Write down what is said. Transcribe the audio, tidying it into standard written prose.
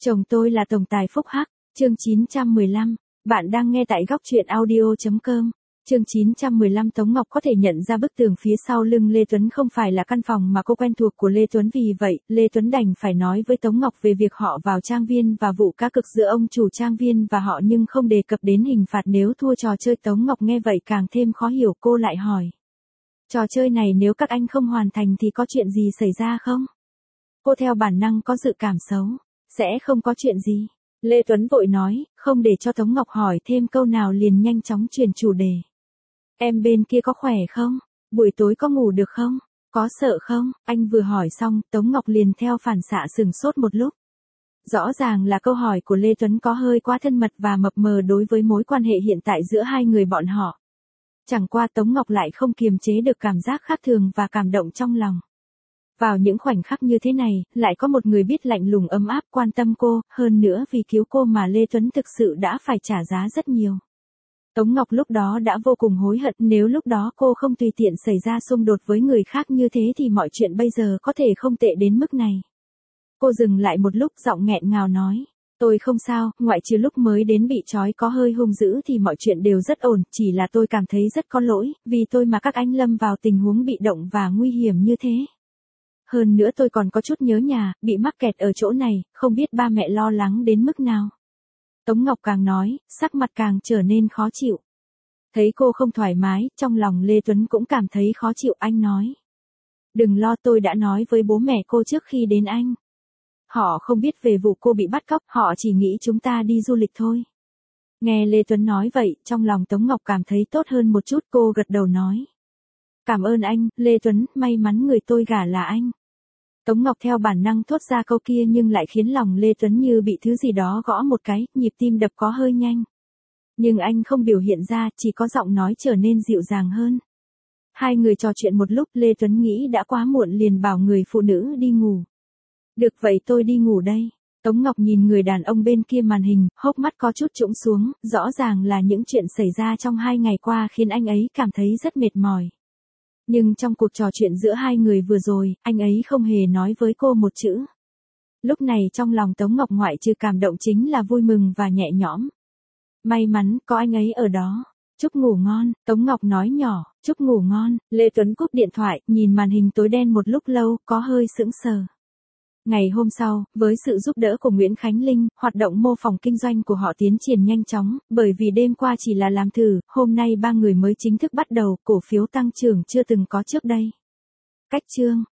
Chồng tôi là tổng tài phúc hắc, chương 915, bạn đang nghe tại góc truyện audio.com. Chương 915 Tống Ngọc có thể nhận ra bức tường phía sau lưng Lê Tuấn không phải là căn phòng mà cô quen thuộc của Lê Tuấn, vì vậy, Lê Tuấn đành phải nói với Tống Ngọc về việc họ vào trang viên và vụ cá cược giữa ông chủ trang viên và họ, nhưng không đề cập đến hình phạt nếu thua trò chơi. Tống Ngọc nghe vậy càng thêm khó hiểu, cô lại hỏi. Trò chơi này nếu các anh không hoàn thành thì có chuyện gì xảy ra không? Cô theo bản năng có dự cảm xấu. Sẽ không có chuyện gì. Lê Tuấn vội nói, không để cho Tống Ngọc hỏi thêm câu nào liền nhanh chóng chuyển chủ đề. Em bên kia có khỏe không? Buổi tối có ngủ được không? Có sợ không? Anh vừa hỏi xong, Tống Ngọc liền theo phản xạ sửng sốt một lúc. Rõ ràng là câu hỏi của Lê Tuấn có hơi quá thân mật và mập mờ đối với mối quan hệ hiện tại giữa hai người bọn họ. Chẳng qua Tống Ngọc lại không kiềm chế được cảm giác khác thường và cảm động trong lòng. Vào những khoảnh khắc như thế này, lại có một người biết lạnh lùng ấm áp quan tâm cô, hơn nữa vì cứu cô mà Lê Tuấn thực sự đã phải trả giá rất nhiều. Tống Ngọc lúc đó đã vô cùng hối hận, nếu lúc đó cô không tùy tiện xảy ra xung đột với người khác như thế thì mọi chuyện bây giờ có thể không tệ đến mức này. Cô dừng lại một lúc, giọng nghẹn ngào nói. Tôi không sao, ngoại trừ lúc mới đến bị trói có hơi hung dữ thì mọi chuyện đều rất ổn, chỉ là tôi cảm thấy rất có lỗi, vì tôi mà các anh lâm vào tình huống bị động và nguy hiểm như thế. Hơn nữa tôi còn có chút nhớ nhà, bị mắc kẹt ở chỗ này, không biết ba mẹ lo lắng đến mức nào. Tống Ngọc càng nói, sắc mặt càng trở nên khó chịu. Thấy cô không thoải mái, trong lòng Lê Tuấn cũng cảm thấy khó chịu, anh nói. Đừng lo, tôi đã nói với bố mẹ cô trước khi đến anh. Họ không biết về vụ cô bị bắt cóc, họ chỉ nghĩ chúng ta đi du lịch thôi. Nghe Lê Tuấn nói vậy, trong lòng Tống Ngọc cảm thấy tốt hơn một chút, cô gật đầu nói. Cảm ơn anh, Lê Tuấn, may mắn người tôi gả là anh. Tống Ngọc theo bản năng thốt ra câu kia nhưng lại khiến lòng Lê Tuấn như bị thứ gì đó gõ một cái, nhịp tim đập có hơi nhanh. Nhưng anh không biểu hiện ra, chỉ có giọng nói trở nên dịu dàng hơn. Hai người trò chuyện một lúc, Lê Tuấn nghĩ đã quá muộn liền bảo người phụ nữ đi ngủ. Được vậy tôi đi ngủ đây. Tống Ngọc nhìn người đàn ông bên kia màn hình, hốc mắt có chút trũng xuống, rõ ràng là những chuyện xảy ra trong 2 ngày qua khiến anh ấy cảm thấy rất mệt mỏi. Nhưng trong cuộc trò chuyện giữa hai người vừa rồi, anh ấy không hề nói với cô một chữ. Lúc này trong lòng Tống Ngọc ngoại trừ cảm động chính là vui mừng và nhẹ nhõm. May mắn có anh ấy ở đó. Chúc ngủ ngon, Tống Ngọc nói nhỏ, chúc ngủ ngon. Lê Tuấn cúp điện thoại, nhìn màn hình tối đen một lúc lâu, có hơi sững sờ. Ngày hôm sau, với sự giúp đỡ của Nguyễn Khánh Linh, hoạt động mô phỏng kinh doanh của họ tiến triển nhanh chóng, bởi vì đêm qua chỉ là làm thử, hôm nay 3 người mới chính thức bắt đầu, cổ phiếu tăng trưởng chưa từng có trước đây. Cách chương